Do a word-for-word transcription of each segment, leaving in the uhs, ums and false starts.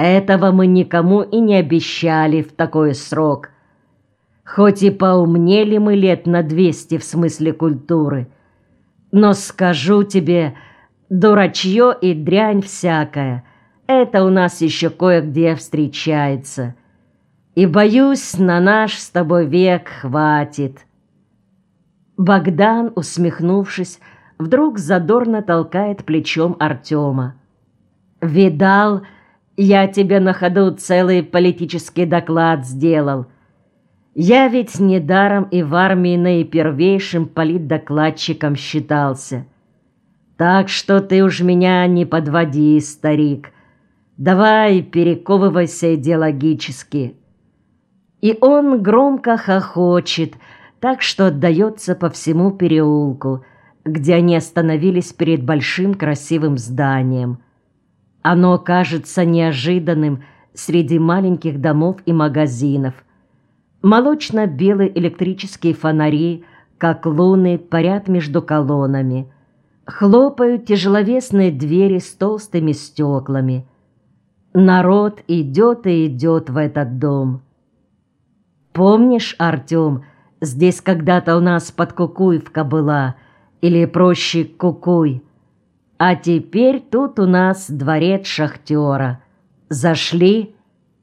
Этого мы никому и не обещали в такой срок. Хоть и поумнели мы лет на двести в смысле культуры, но скажу тебе, дурачье и дрянь всякая, это у нас еще кое-где встречается. И, боюсь, на наш с тобой век хватит». Богдан, усмехнувшись, вдруг задорно толкает плечом Артема. «Видал, я тебе на ходу целый политический доклад сделал. Я ведь недаром и в армии наипервейшим политдокладчиком считался. Так что ты уж меня не подводи, старик. Давай перековывайся идеологически». И он громко хохочет, так что отдается по всему переулку, где они остановились перед большим красивым зданием. Оно кажется неожиданным среди маленьких домов и магазинов. Молочно-белые электрические фонари, как луны, парят между колоннами. Хлопают тяжеловесные двери с толстыми стеклами. Народ идет и идет в этот дом. Помнишь, Артем, здесь когда-то у нас Подкукуевка была, или проще Кукуй, а теперь тут у нас дворец шахтера. Зашли?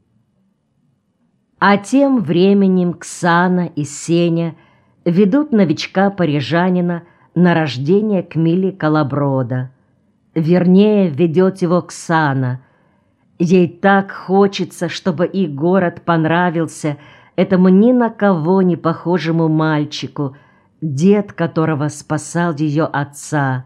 А тем временем Ксана и Сеня ведут новичка-парижанина на рождение к Миле Колоброда. Вернее, ведет его Ксана. Ей так хочется, чтобы и город понравился этому ни на кого не похожему мальчику, дед которого спасал ее отца.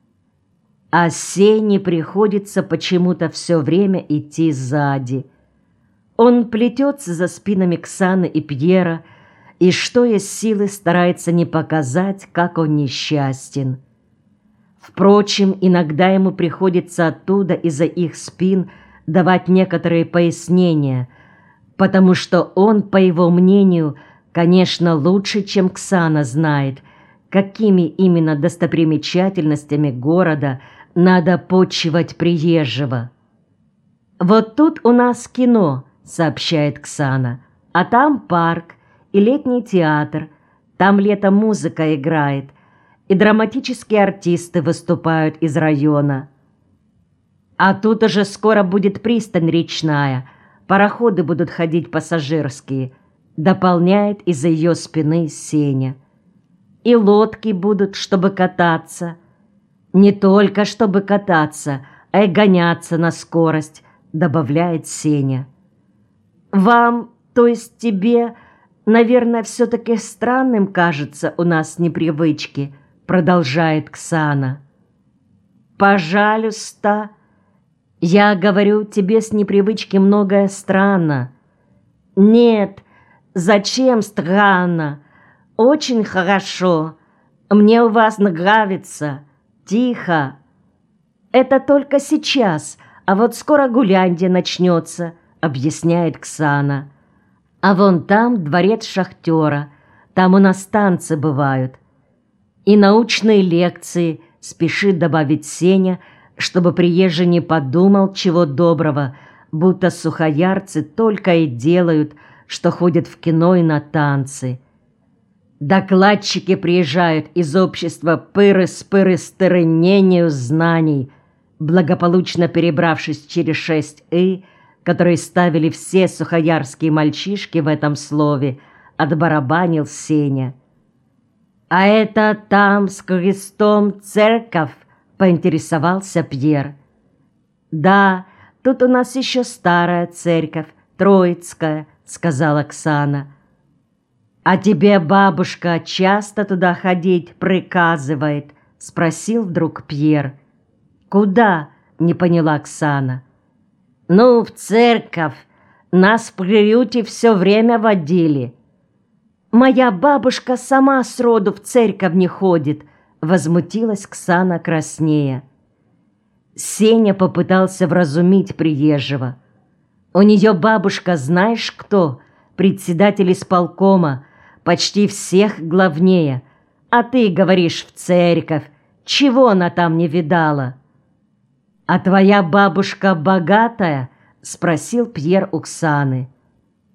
А Сене приходится почему-то все время идти сзади. Он плетется за спинами Ксаны и Пьера и, что есть силы, старается не показать, как он несчастен. Впрочем, иногда ему приходится оттуда из-за их спин давать некоторые пояснения, потому что он, по его мнению, конечно, лучше, чем Ксана, знает, какими именно достопримечательностями города надо почивать приезжего. «Вот тут у нас кино», — сообщает Ксана, «а там парк и летний театр, там летом музыка играет, и драматические артисты выступают из района. А тут уже скоро будет пристань речная, пароходы будут ходить пассажирские», — дополняет из-за ее спины Сеня. «И лодки будут, чтобы кататься. Не только чтобы кататься, а и гоняться на скорость», — добавляет Сеня. «Вам, то есть тебе, наверное, все-таки странным кажется у нас непривычки», — продолжает Ксана. «Пожалуйста, я говорю, тебе с непривычки многое странно». «Нет, зачем странно? Очень хорошо. Мне у вас нравится. Тихо. Это только сейчас, а вот скоро гулянье начнется», — объясняет Ксана. «А вон там дворец шахтера, там у нас танцы бывают. И научные лекции», — спешит добавить Сеня, чтобы приезжий не подумал чего доброго, будто сухоярцы только и делают, что ходят в кино и на танцы. Докладчики приезжают из общества пыры-спыры-стырынению знаний, благополучно перебравшись через шесть «и», которые ставили все сухоярские мальчишки в этом слове, отбарабанил Сеня. «А это там с крестом церковь?» — поинтересовался Пьер. «Да, тут у нас еще старая церковь, Троицкая», — сказала Оксана. «А тебе бабушка часто туда ходить приказывает?» — спросил вдруг Пьер. «Куда?» — не поняла Оксана. «Ну, в церковь. Нас в приюте все время водили». «Моя бабушка сама сроду в церковь не ходит», — возмутилась Ксана краснея. Сеня попытался вразумить приезжего. «У нее бабушка знаешь кто? Председатель исполкома, почти всех главнее. А ты говоришь в церковь. Чего она там не видала?» «А твоя бабушка богатая?» — спросил Пьер у Ксаны.